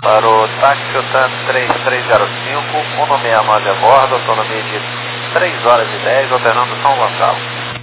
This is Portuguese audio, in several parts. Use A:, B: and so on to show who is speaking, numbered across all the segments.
A: Para o táxi TAM 3305, 169 a bordo, autonomia de 3 horas e 10, operando São Gonçalo.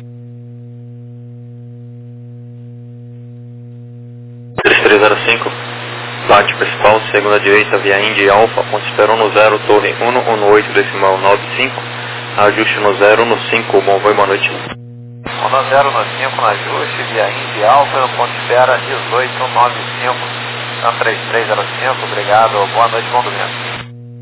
B: 3305, bate principal, segunda direita, via Indy Alfa, ponto espera no 0, torre 118, decimal 95, ajuste no 0, no 5, bom voo, boa noite.
A: 10 no 5 no ajuste, via Indy Alfa, ponto espera 1895, TAM 3305, obrigado, boa noite, bom domingo.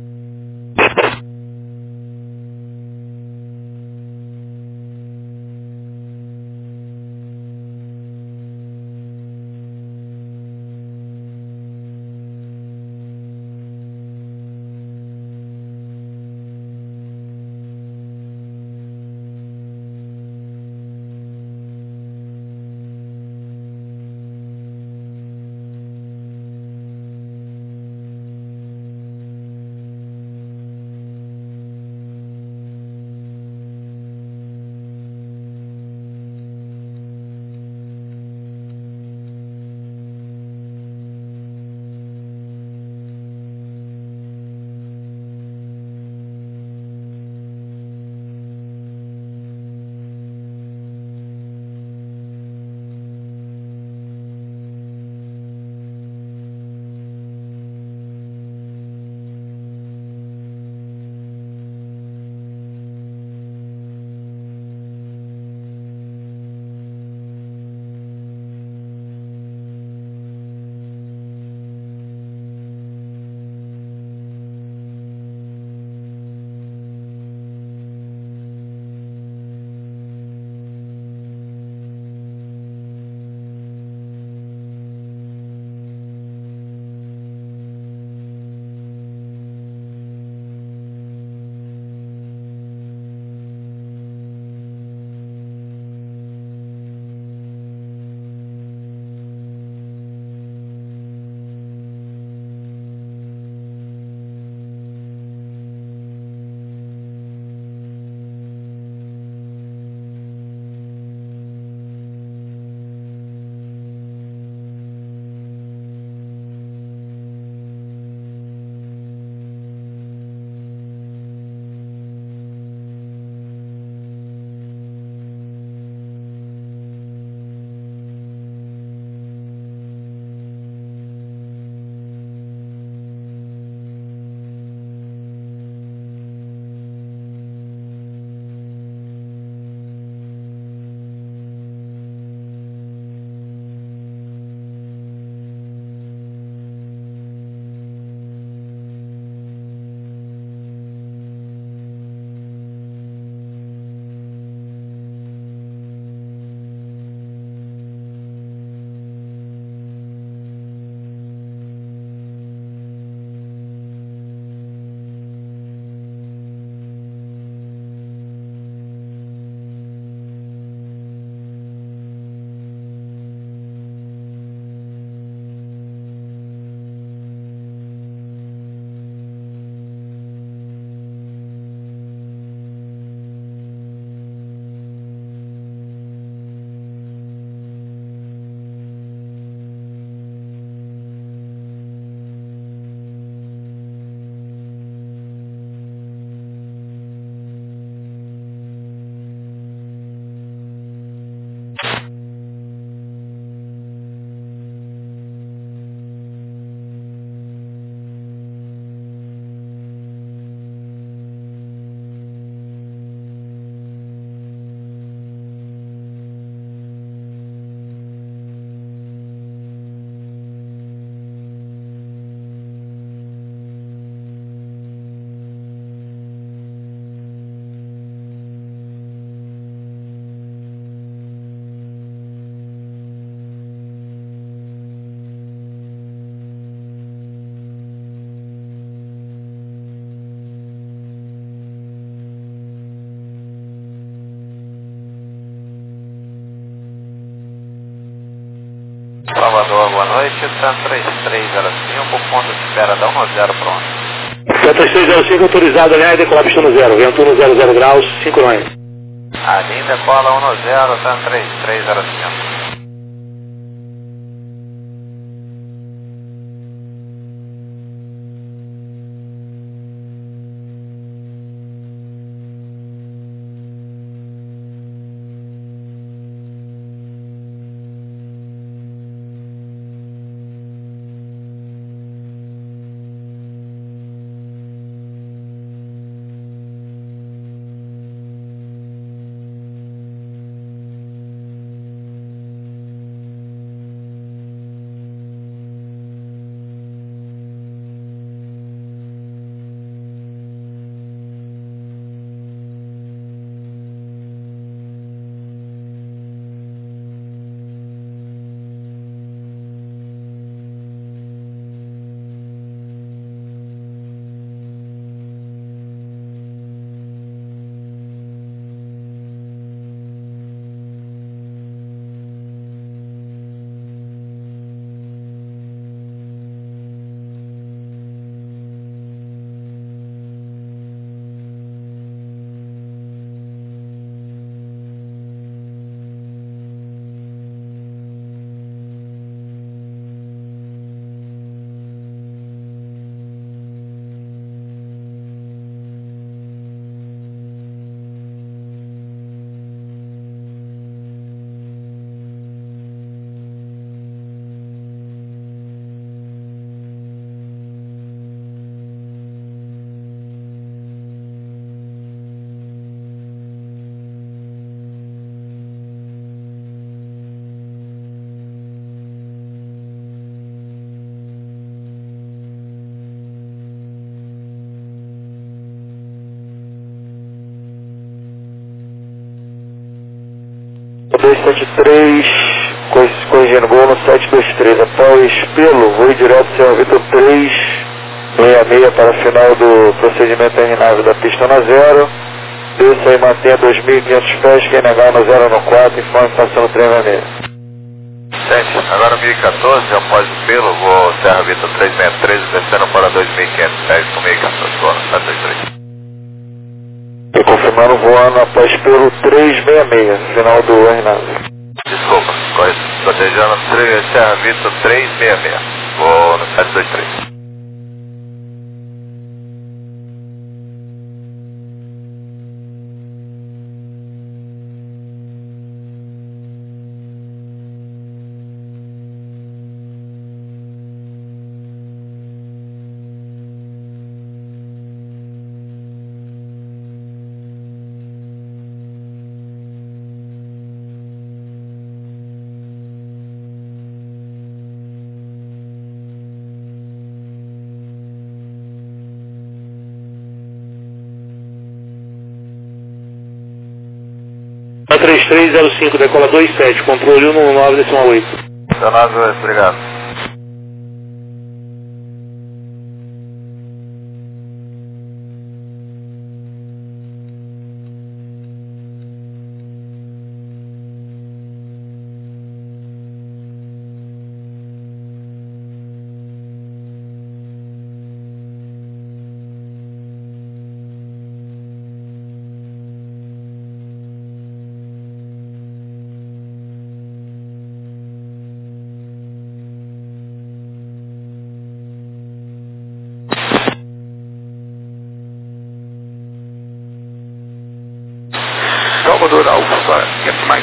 A: Salvador, boa noite, TAM 3305, ponto de espera da 10 pronto.
C: TAM 3305 autorizado, né? Decolar pistão 0, vento 100 graus, 5 nós.
A: A linha decola 10, TAM 3305.
D: 273, corrigindo, gol no 723. Após pelo, voo direto Sierra Vitor 366 para a final do procedimento RNAV da pista na 0. Desça aí, mantenha 2.500 pés, quem negar no 0 no 4, informe passando o trem vermelho.
A: Gente, agora 1014, após o pelo, vou Serra Vitor 363, descendo para 2.500 pés com 1014, vou no 723.
D: E confirmando voando após pelo 366, final do RNAV.
A: Desculpa, cotejando Serra Vitor 366, vou no 723.
C: A 3305, decola 27, controle 119,8.
A: Leonardo, obrigado.
B: Salvador Alfa, get Mike.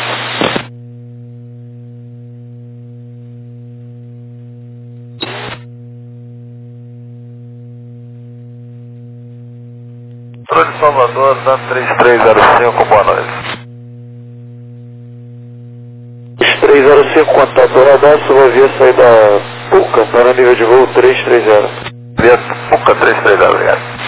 A: Controle Salvador, dando 3305, boa noite.
D: 3305, contato Horadassa, vai via sair da PUCA para nível de voo 330.
A: Via PUCA 330, obrigado.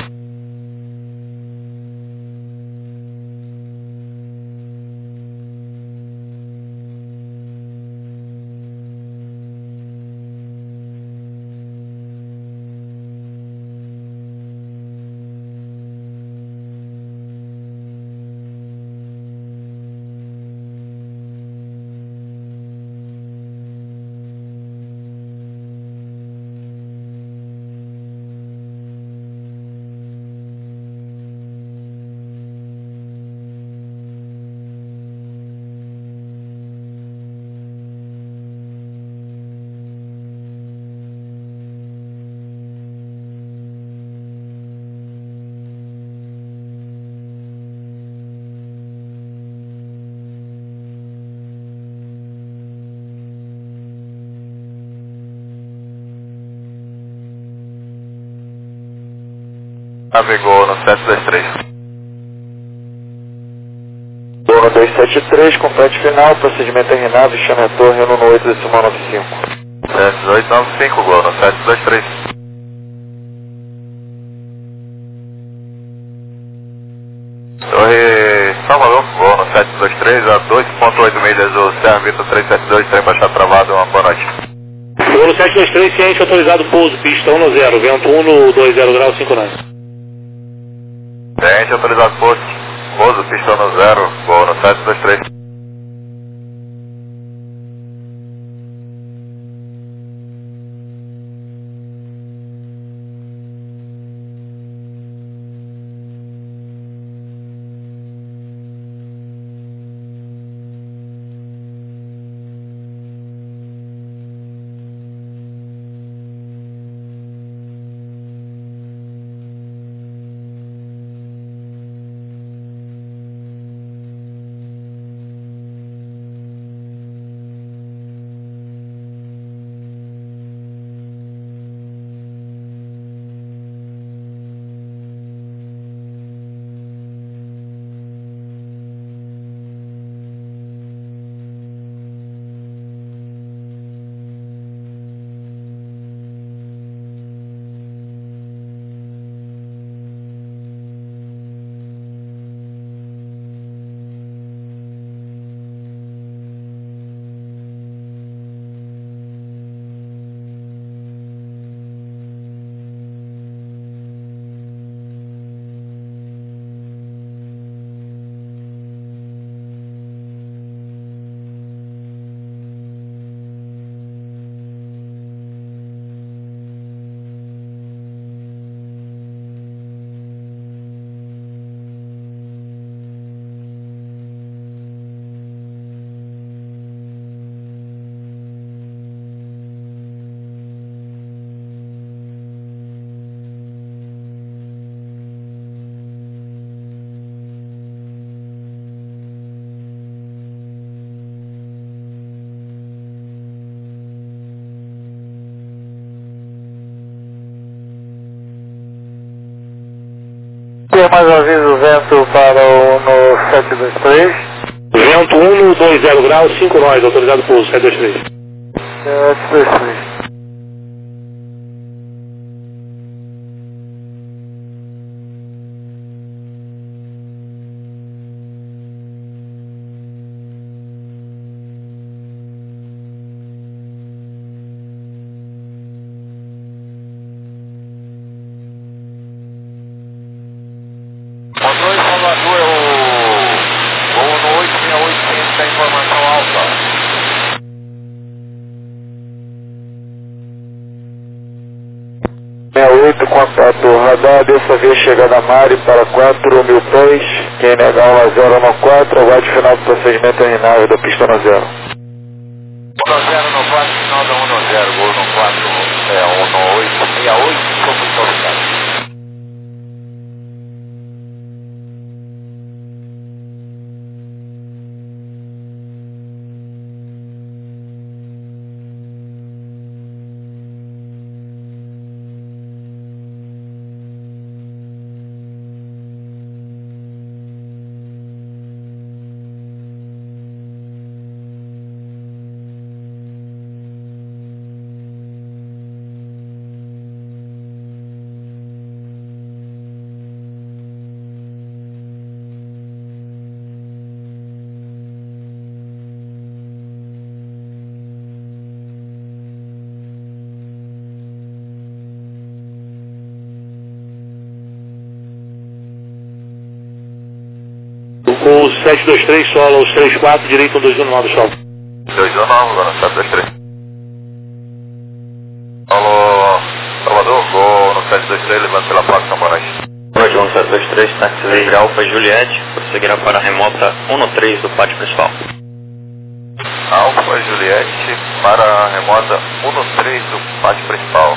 A: Navegou no 723.
D: Voo no 273, complete final, procedimento RNAV, chame a torre no 8,95.
A: 7895, gol no 723. Torre Salvador, gol no 723, a 2.8 milhas do Serra Vitor 372, trem baixado travado, uma boa noite.
C: Voo no 723, ciente autorizado pouso, pista 1 no 0, vento 120 grau 59.
A: Ciente autorizado pouso, pista no 0, gol no 723.
D: mais uma vez o vento para o no 723.
C: Vento 120 graus, 5 nós, autorizado pouso, 723.
D: 723.
A: Controle Salvador, é o voo no 868 tem informação alta.
D: 68, contato radar, dessa vez chegada a Mari para 4.000 pés, quem negar 1014, aguarde final do procedimento terminável da pista na 0.
A: 1-0 no 4, final da 1-0, gol no 4, 1-868, como solicitado.
C: O 723 solo, os 34, direito 219 solo.
A: 219, agora 723. Alô, Salvador, vou no 723, levando pela placa São Bonais.
B: Roger 1723, táxi livre Alfa Juliette, prosseguirá para a remota 113 do pátio principal.
A: Alfa Juliette para a remota 113 do pátio principal.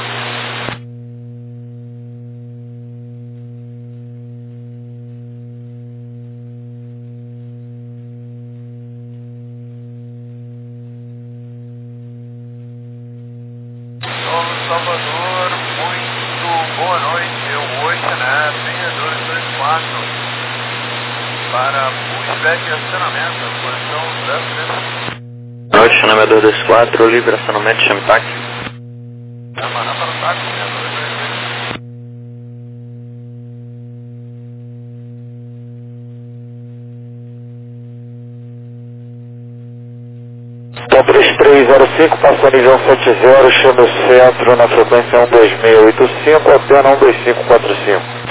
A: Salvador, muito boa noite, eu hoje, né, 6224 para pushback e acionamento, posição 03.
B: Noite, chama 224, livre acionamento, chame táxi.
A: Amarrar para o táxi, né,
D: 3305, passa a nível 70, chama o centro na frequência 12685, até 12545.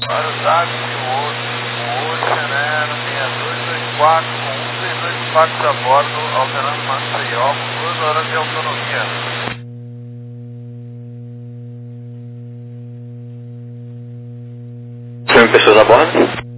A: Para o táxi, o Ocean Air 6224 com 132 parques a bordo, alternando Maceió com 2 horas de autonomia.
B: Tem pessoas a bordo?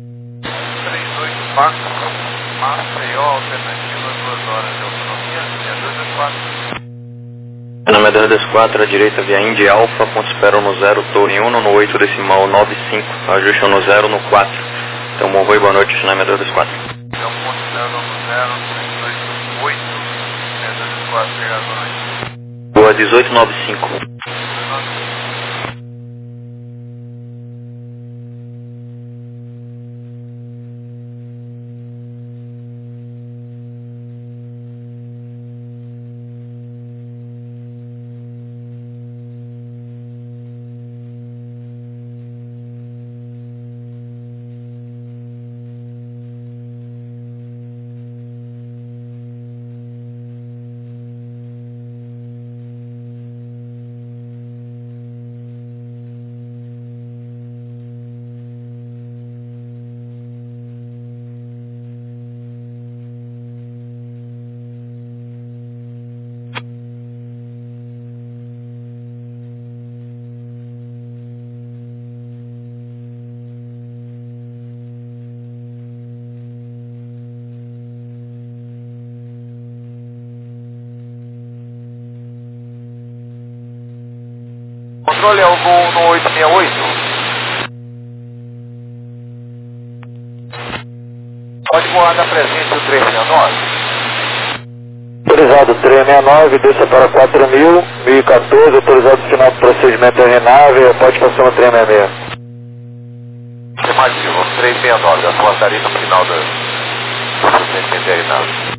A: 132 Maceió, alternativa 2 horas de autonomia, 6224.
B: Na 224, à direita, via Indy Alpha, ponto espera no 0, torre 1 no 8 decimal 95, ajuste no 0 no 4. Então, bom voo, boa noite, na 224.
A: Então, ponto espera no 0, 328, 224, obrigado, boa noite.
B: Boa 1895.
A: Controle é o voo no 868. Pode voar da presente o 369.
D: Autorizado 369, desça para 4.000, 1014, autorizado final do procedimento RNAV, pode passar no 366.
A: Afirmativo, 369, a sua tarifa final do procedimento RNAV.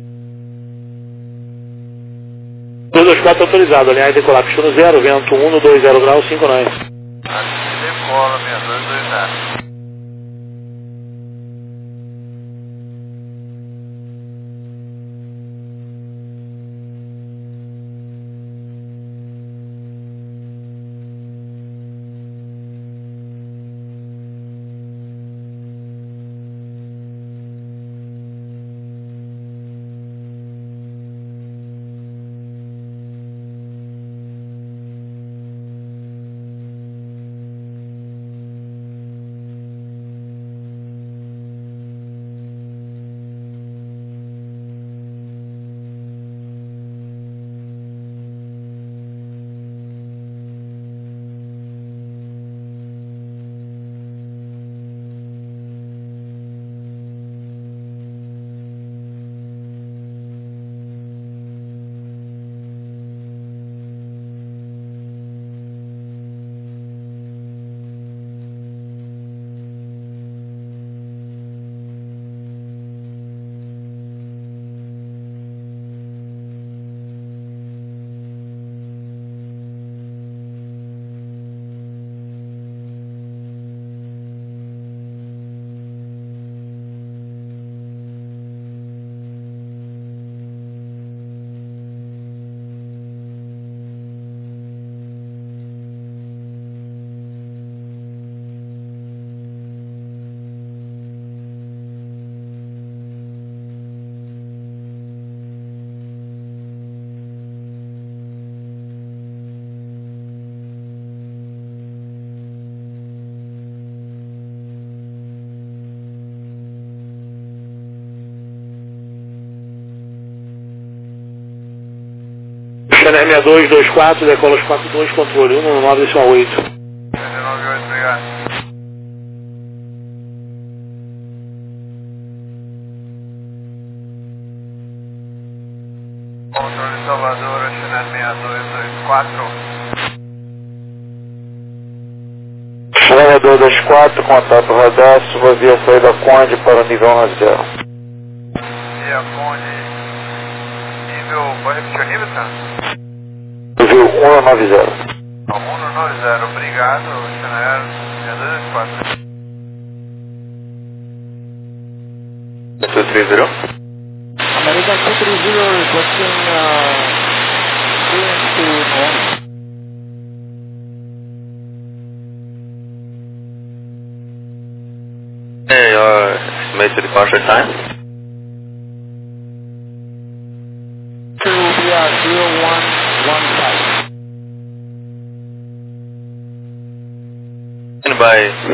C: 224 autorizado, alinhar e decolar, pista no 0, vento 1 no 20 grau 59.
A: Aqui decola 6220.
C: Channel 6224, decola os 42, controle 1 no 9 decimal 8.
A: 98, obrigado. Controle Salvador, Channel 6224.
D: Channel 224, contato radar, suba via saída Conde para o nível 10.
A: Via Conde, nível, pode repetir o nível, tá?
D: Nível 190.
A: 190, obrigado, Channel 6224.
B: Pessoa 30?
E: American 230 requesting clearance to Miami.
B: estimated departure time?
E: To be 0115.
B: And by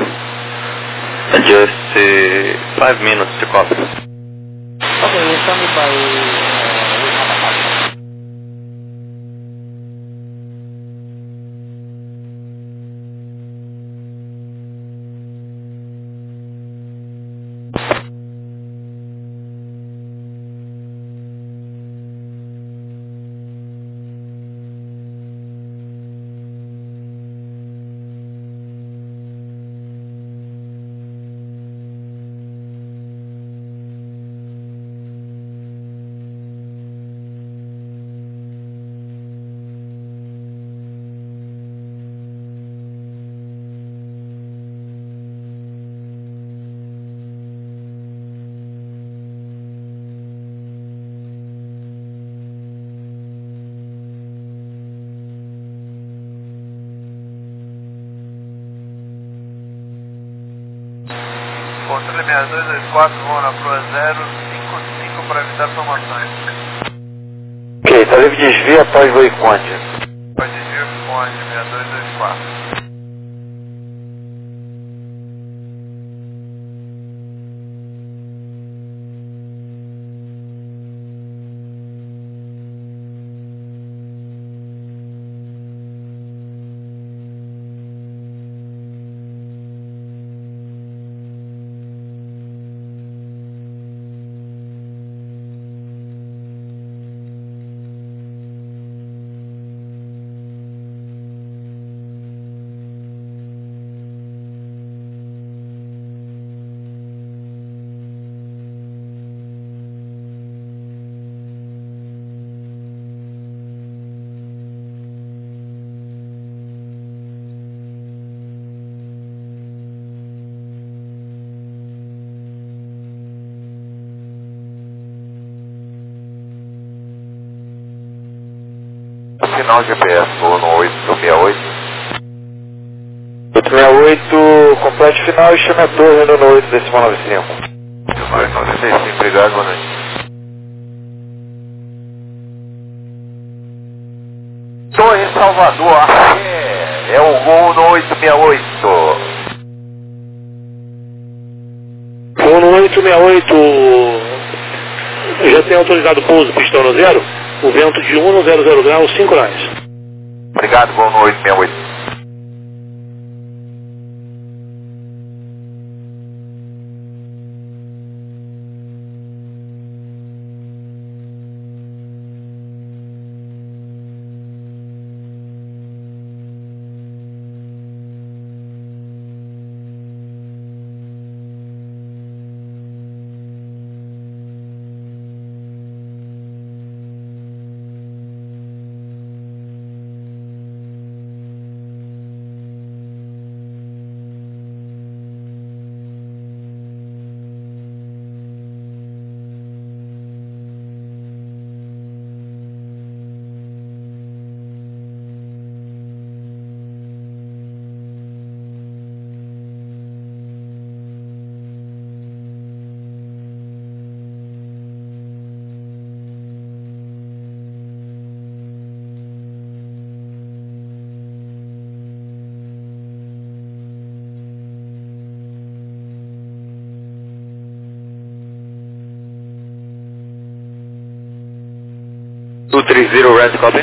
B: just 5 minutes to copy.
E: Okay, we'll send it by
A: Controle 6224, vão na Pro 055 para evitar formações.
D: Ok, tá livre de desvio após Voiconde.
A: Pode desvio com 6224.
D: Final GPS, vou no 868. 868, complete final e chame a torre no 8,95.
A: 95, obrigado, boa noite.
D: Torre Salvador, é o voo no 868.
C: Voo no 868, já tem autorizado o pouso, pistão no 0, o vento de 100 graus, 5 nós.
D: Obrigado, voo no 868.
B: Two 30 red copy.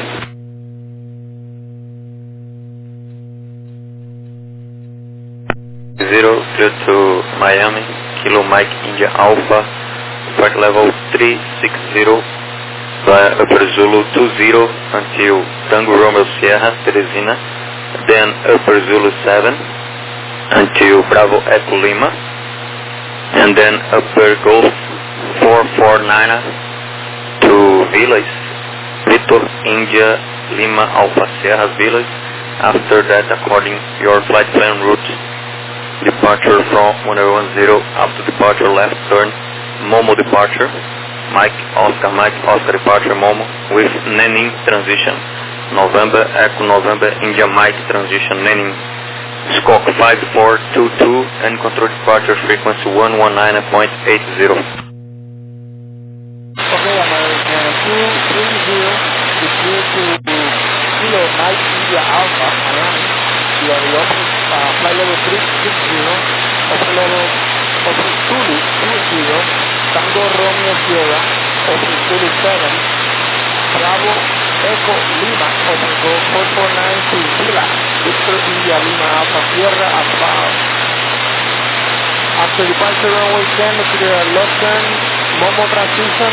B: Zero clear to Miami, Kilo Mike India Alpha, flight level 360 via Upper Zulu 20 until Tango Romeo Sierra, Teresina, then Upper Zulu 7 until Bravo Echo Lima, and then Upper Golf 449 to Villas, Victor India Lima Alpha Sierra Villas. After that, according your flight plan route, departure from 1010 after departure left turn, Momo departure, Mike Oscar departure Momo with Nenin transition, November Echo November India Mike transition Nenin Squawk 5422 and control departure frequency 119.80.
E: Okay, American 230 is due to Kilo Mike India Alpha, Miami. You are the flight level 360, open level open Zulu 20, Tango Romeo Sierra, open Zulu 7, Bravo Echo Lima, open go 449 to Vila, Victor India Lima Alpha Sierra about. After departure runway 10 to the left turn, Momo transition,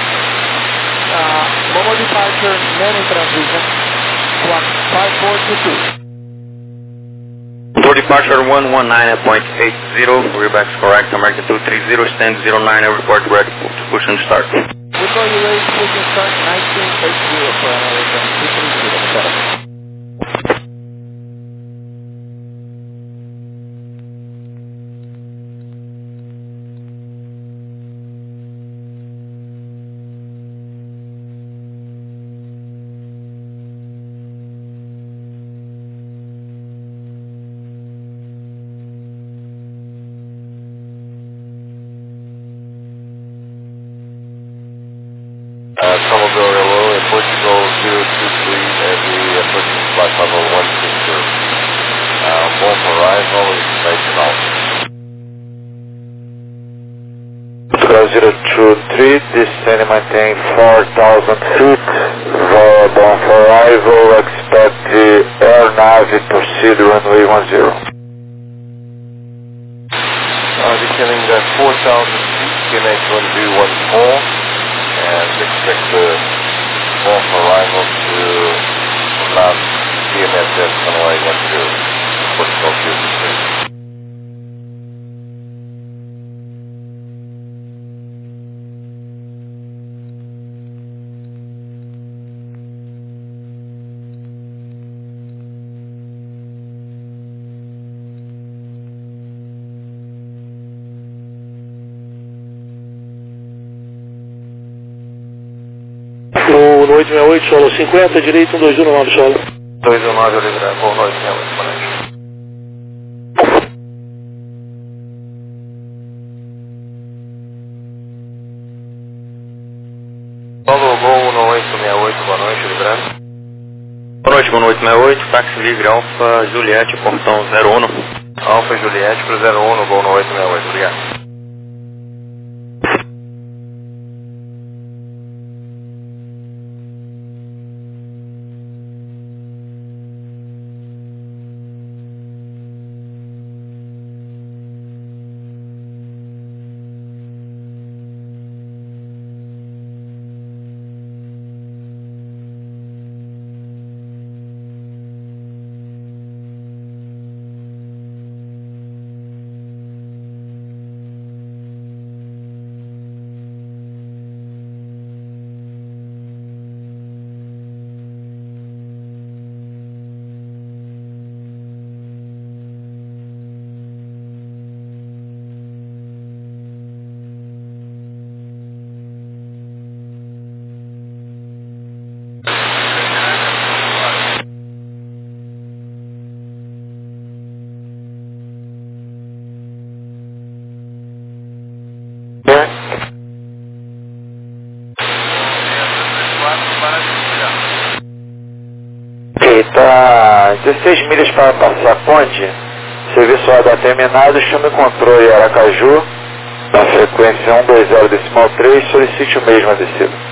E: Momo departure, Nene transition, squawk 5422.
B: For departure 119.80, reback's correct, American 230, stand 09, report ready to push and start.
E: We call you ready to push and start 1980 for American 230, sir.
A: Somerville Hello, and Portugal 023 at the approaching flight level 160. One for arrival, information out.
D: Portugal 023, descend and maintain 4,000 feet, variable for arrival, expect the air nav proceed runway 10.
A: Descending at 4,000 feet, QNH 1214. And expect the call for arrival to land CMSS runway 10, Portugal 023.
C: No 868, solo 50, direito 1219, solo.
A: 219, Oliveira, boa noite, boa noite. Alô, Gol 1868, boa noite, Oliveira.
B: Boa noite, 68, táxi livre Alfa Juliette, portão 01.
A: Alfa Juliette pro 01, Gol 1868, obrigado.
D: Está 16 milhas para passar a ponte, serviço ADA terminado, chame o controle Aracaju, na frequência 120.3, solicite o mesmo a descida.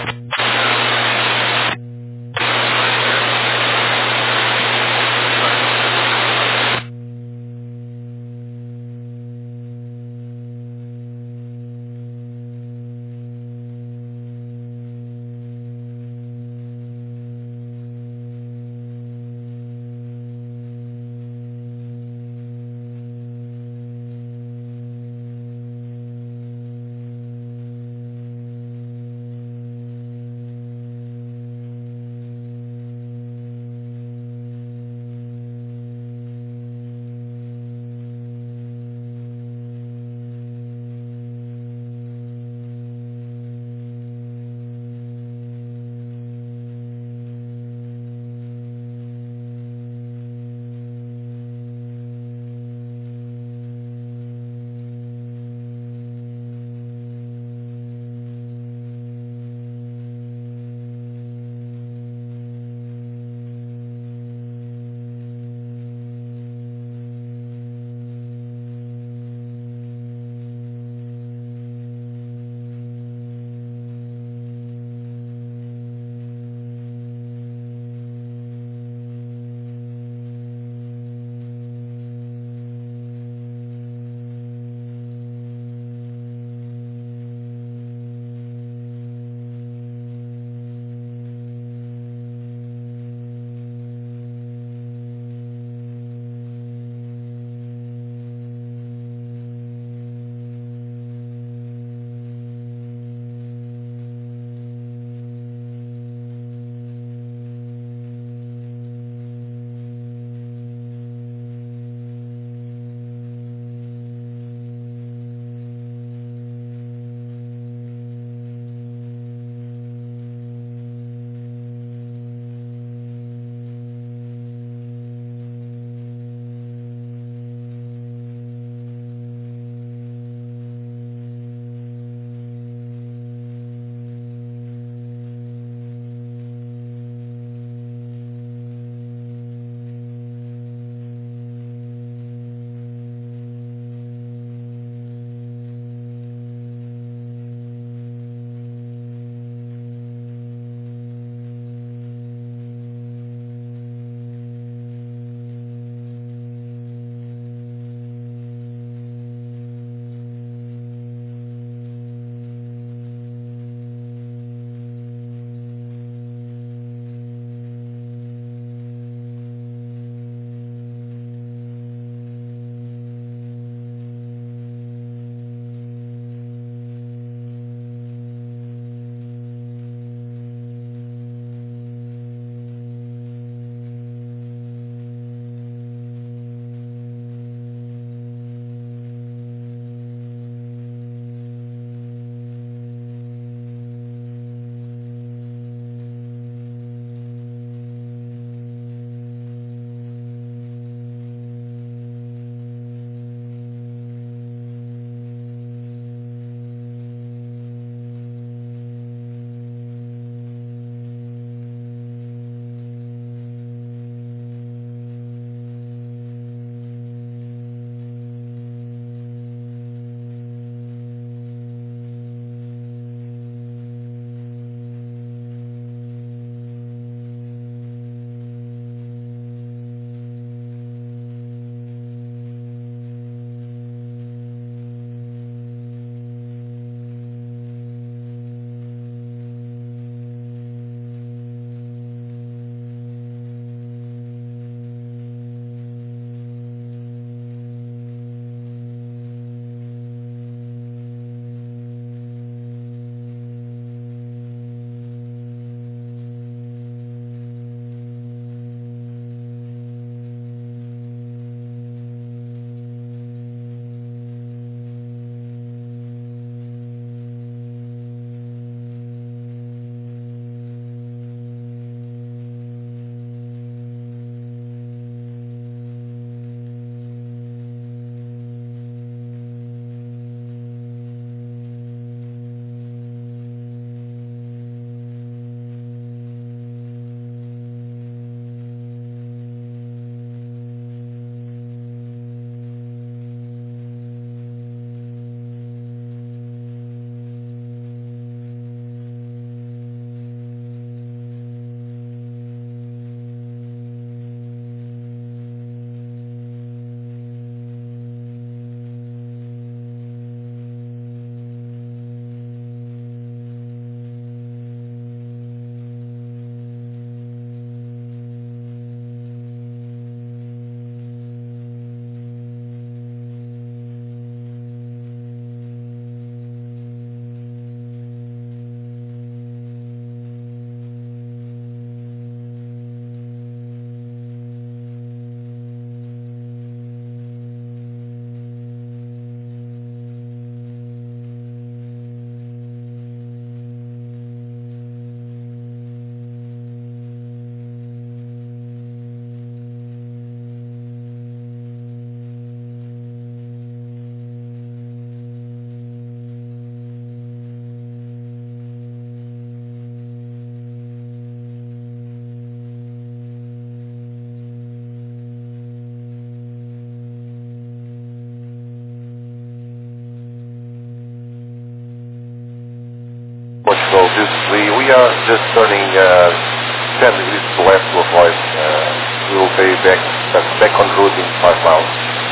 A: we are just turning 10 degrees to the left to avoid. We will be back on route in 5 miles.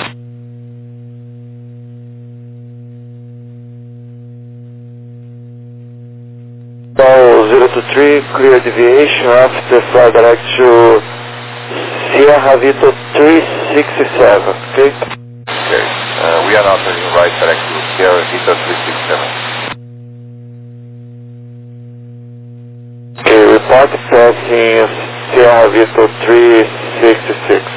D: Ball 023, clear deviation after fly direct to Sierra Vito 367, okay?
A: Okay, we are now turning right direct to Sierra Vito 367.
D: Okay, report passing Sierra Vito 366.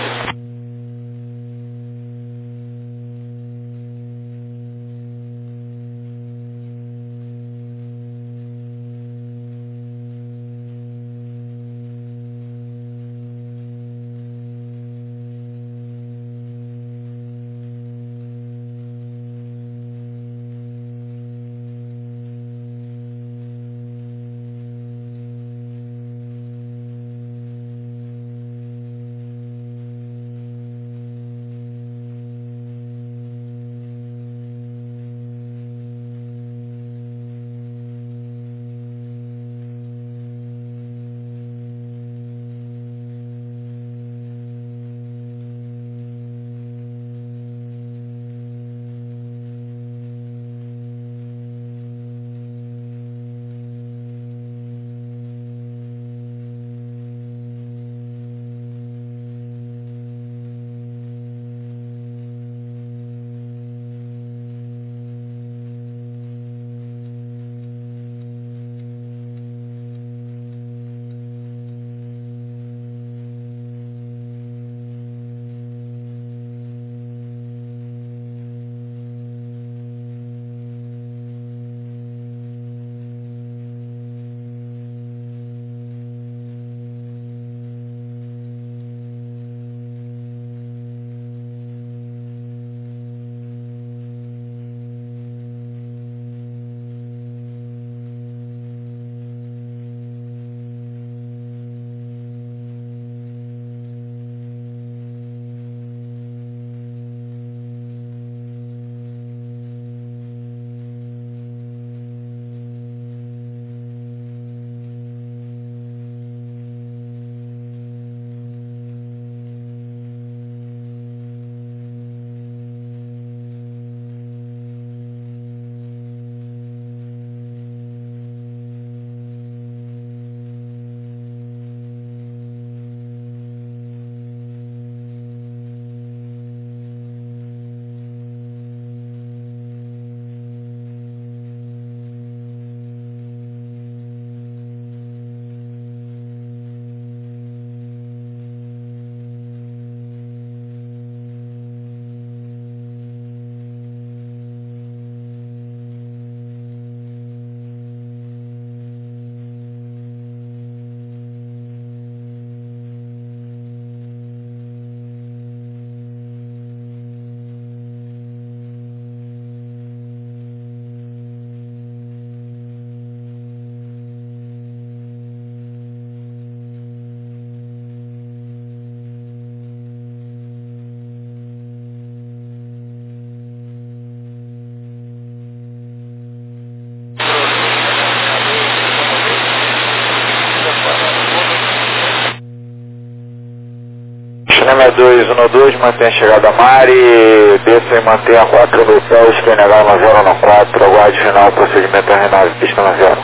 D: Cinema 212, mantém a chegada a Mari, desça e mantém a 4 mil pés, PNH 9014, aguarde final, procedimento RNAV, pista 90.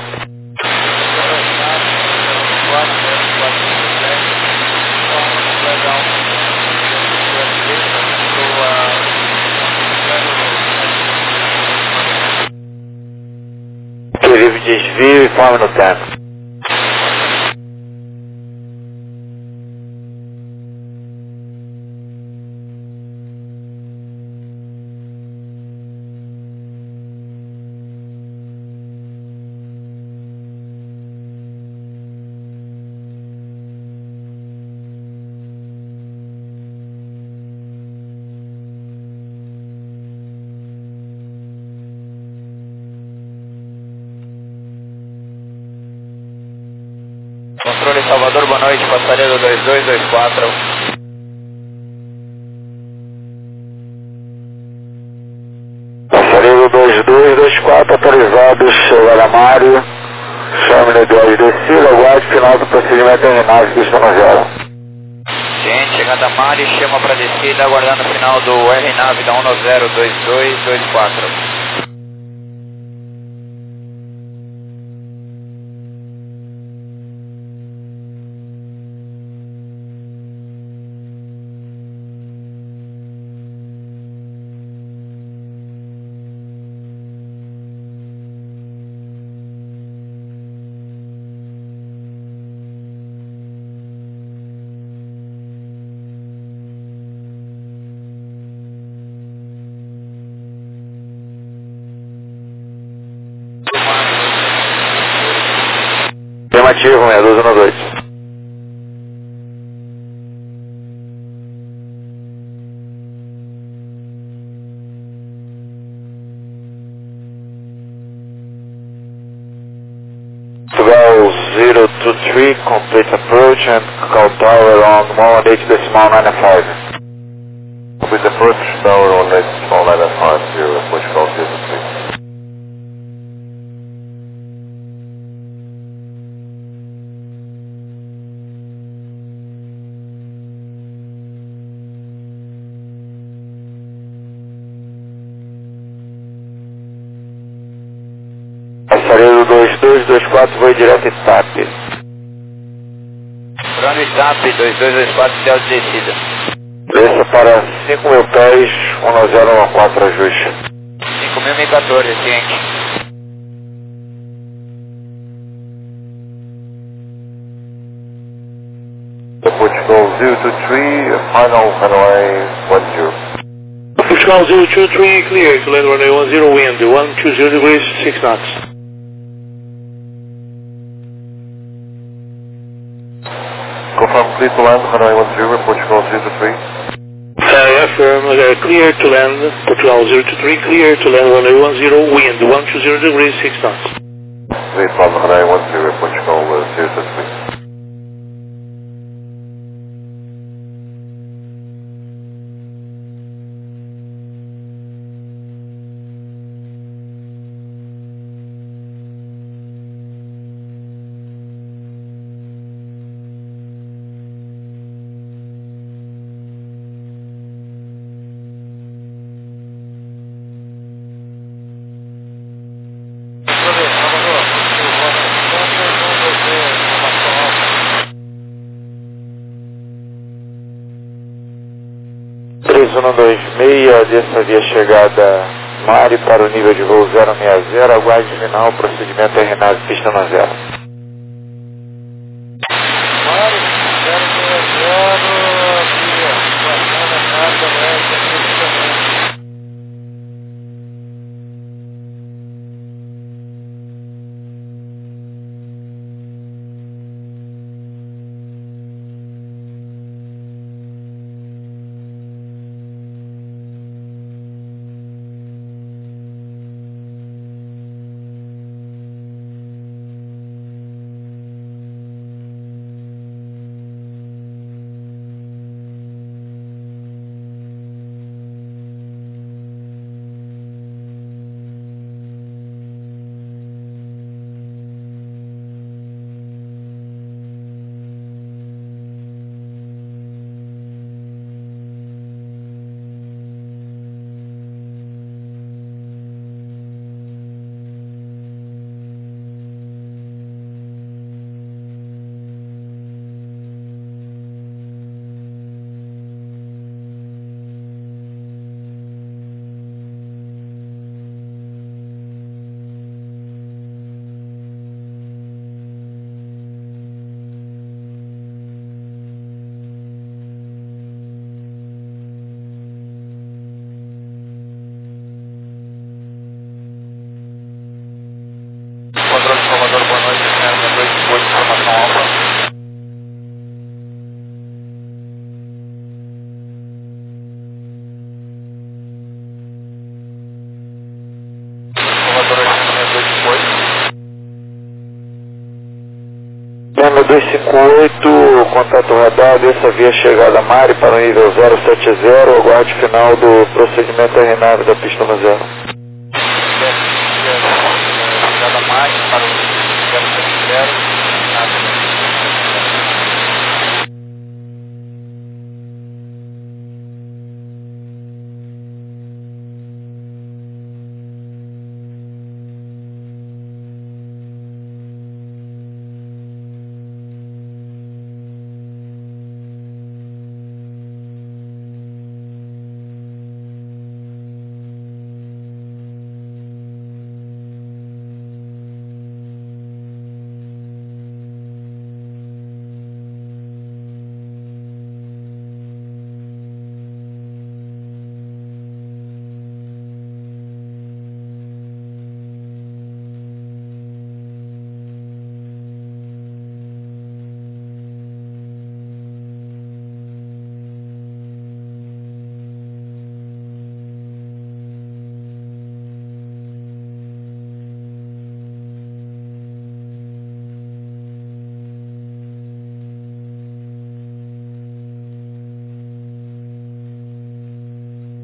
D: Livre desvio e forme no tempo.
B: Controle Salvador, boa noite, passageiro 2224.
D: Passageiro 2224, autorizados, chegada a Mário, chame 10 descida, aguarde final do procedimento RNAV, pista 0.
A: Ciente, chegada a Mari, chama para descida, aguardando o final do RNAV da 102224.
D: Afirmativo, 6212. Portugal 023, complete approach and call tower on 118.95.
B: Complete approach, tower on 118.95, Portugal 023.
D: Passaredo 2224, voo direto em TAP.
A: Plano TAP 2224, céu de descida.
D: Desça para 5.000 pés, 1014, ajuste.
A: 5.014, ciente.
B: Portugal 023, final runway 10.
C: Portugal 023, clear to land runway 10, wind 120 degrees, 6 knots.
B: Confirm clear to land, runway 10, Portugal 023.
C: Affirm, clear to land, Portugal 023, clear to land runway 10, wind 120 degrees, 6 knots.
B: Clear to land, runway 10, Portugal 023.
D: Desça via chegada Mari para o nível de voo 060, aguarde final, procedimento RNAV, pista 0.
E: Mari, 060,
A: Controle Salvador, boa noite, 028, informação alfa. Salvador,
D: 258, contato radar, desça via chegada Mari para o nível 070, aguarde final do procedimento RNAV da pista 0.
A: Chegada Mari para o 070.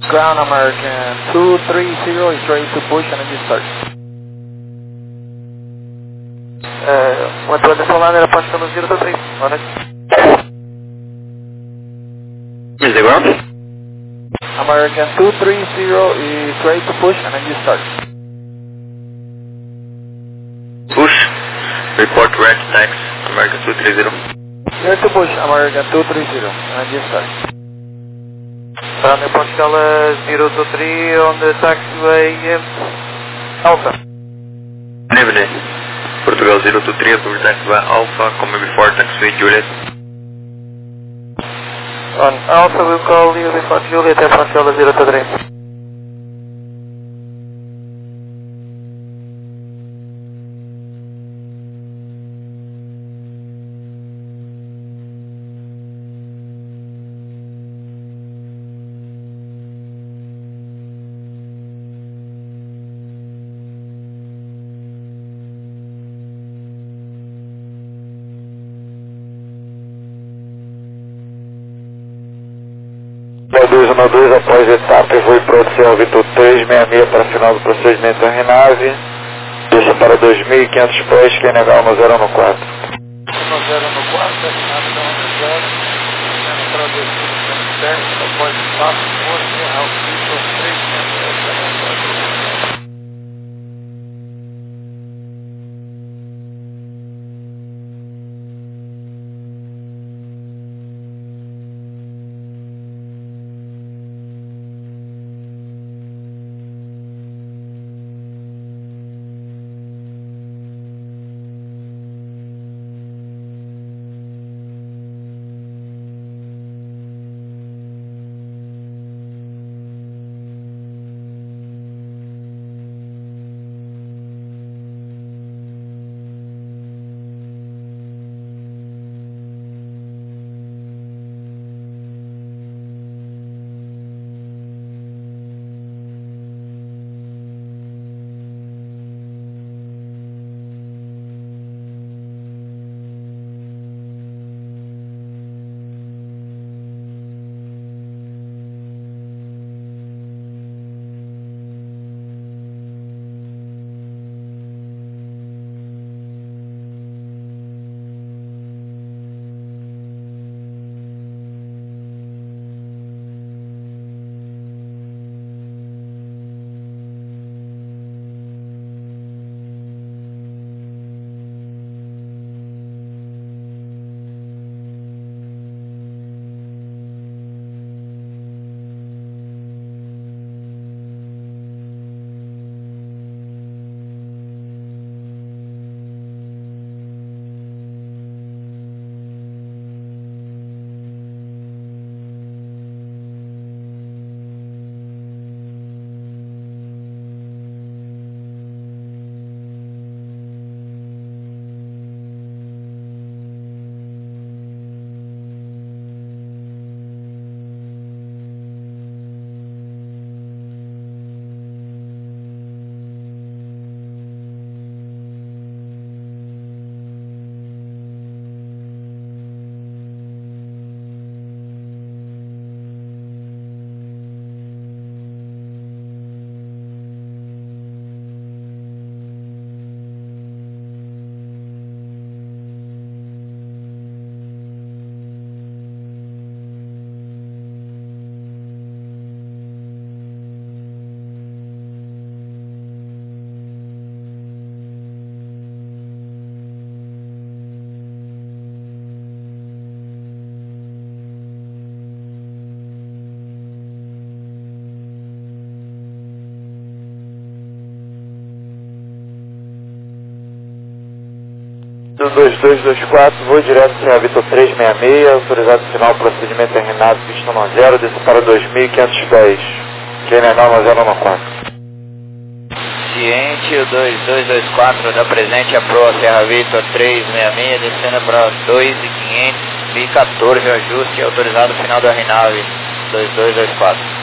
E: Ground American 230 is ready to push and engine start.
A: Motor Desolado, aeroporto pelo 023. Boa noite.
B: Is the ground?
E: American 230 is ready to push and engine start.
B: Push. Report red tax, American 230.
E: Clear to push, American 230, and engine start.
A: Ground Portugal 023 on the taxiway Alpha.
B: Good evening. Portugal 023, approach taxiway Alpha, coming before taxiway Juliet.
A: On Alpha will call you before Juliet at Portugal 023.
D: Após etapa, voo pronto, Sierra Vitor 366 para final do procedimento da RNAV. Deixa para 2.500 pés, quem negar 10 no 4.
E: 10 no 4, terminação no 0, sendo para 2.510, após espaço, força, Alpito 366.
D: Do 2224, voo direto Sierra Vitor 366, autorizado final procedimento terminado, pista 10, desça para 2.500 pés. Quem negar 10 no 4.
A: Ciente, o 2224 da presente a proa Sierra Vitor 366, descendo para 2.500, 1014 ajuste, autorizado final da RNAV 2224.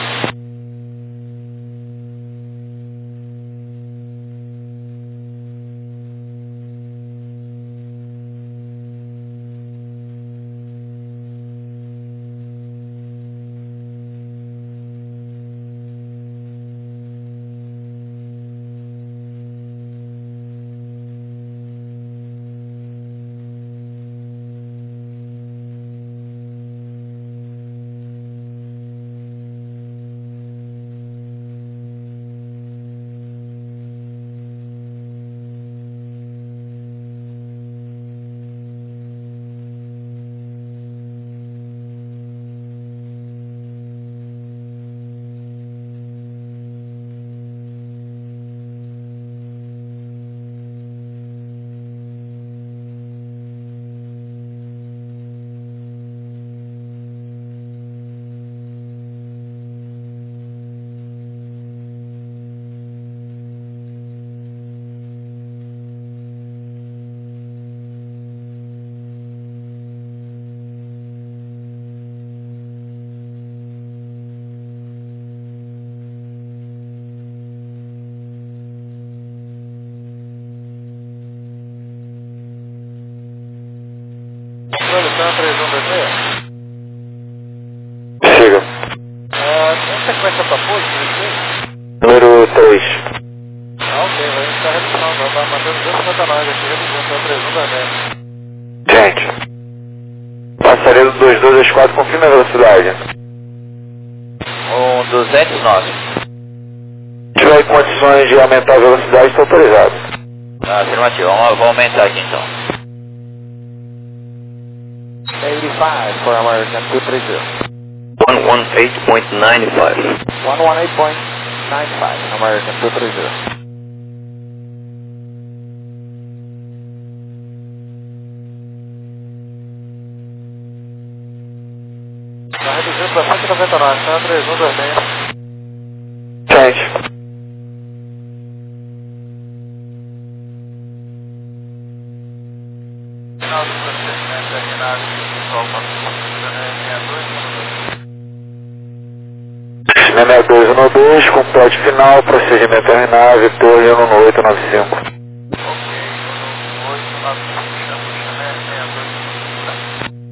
D: Chega.
E: Em sequência para pulso,
D: Número 3.
E: ok, vai estar redução, vai mandando 259 aqui, redução, 31
D: Gente. Passaredo 2224, confirma a velocidade.
A: 209.
D: Se tiver condições de aumentar a velocidade, está autorizado.
A: Afirmativo, vou aumentar aqui então.
E: 85 for American 230.
B: 118.95.
E: 118.95 American 230. Vai reduzir para 199, está 3126.
D: Gente.
E: Final do procedimento terminado, pessoal,
D: Cinema 212, complete final, procedimento RNAV, torre 11895.
E: Ok, 11895, chama 62.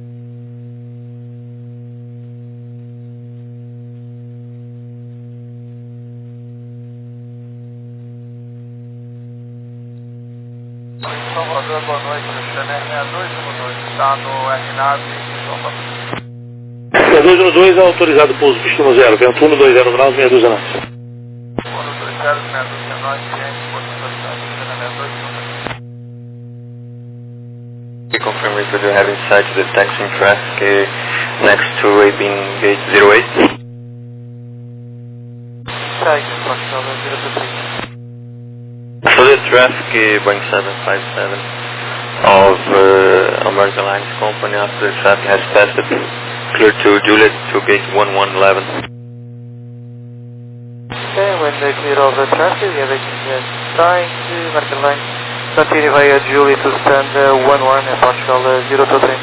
E: Salvador, boa noite, Chanel 6212, está no RNAV, Salvador.
C: 212 é autorizado pouso pista 0, vento 120 graus, meia dúzia norte.
E: 120, meia dúzia norte, ciente, pouso autorizado, Chanel 6212.
B: Confirm if you have in sight the taxiing traffic next to Abin Gate 08.
E: Segue, Foxtrot 023.
B: So the traffic Boeing 757 of American Lines Company after the traffic has passed it, clear to Juliet to gate 1111.
E: Okay, when they clear all the traffic, the aviation is trying to American Line continue via Juliet to stand 11 and Foxtrot 023.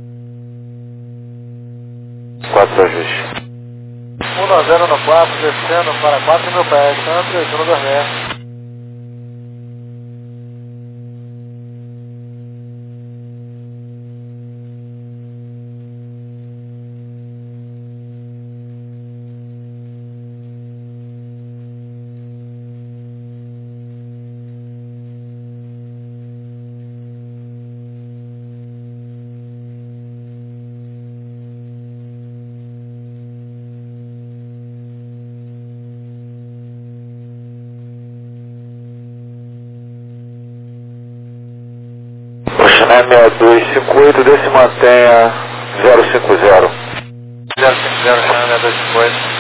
D: 4 ajustes.
E: 10 no 4, descendo para 4 mil pés, Santos, 1 dormir.
D: Chanel 6258, desse mantenha 050.
E: 050, Chanel 258.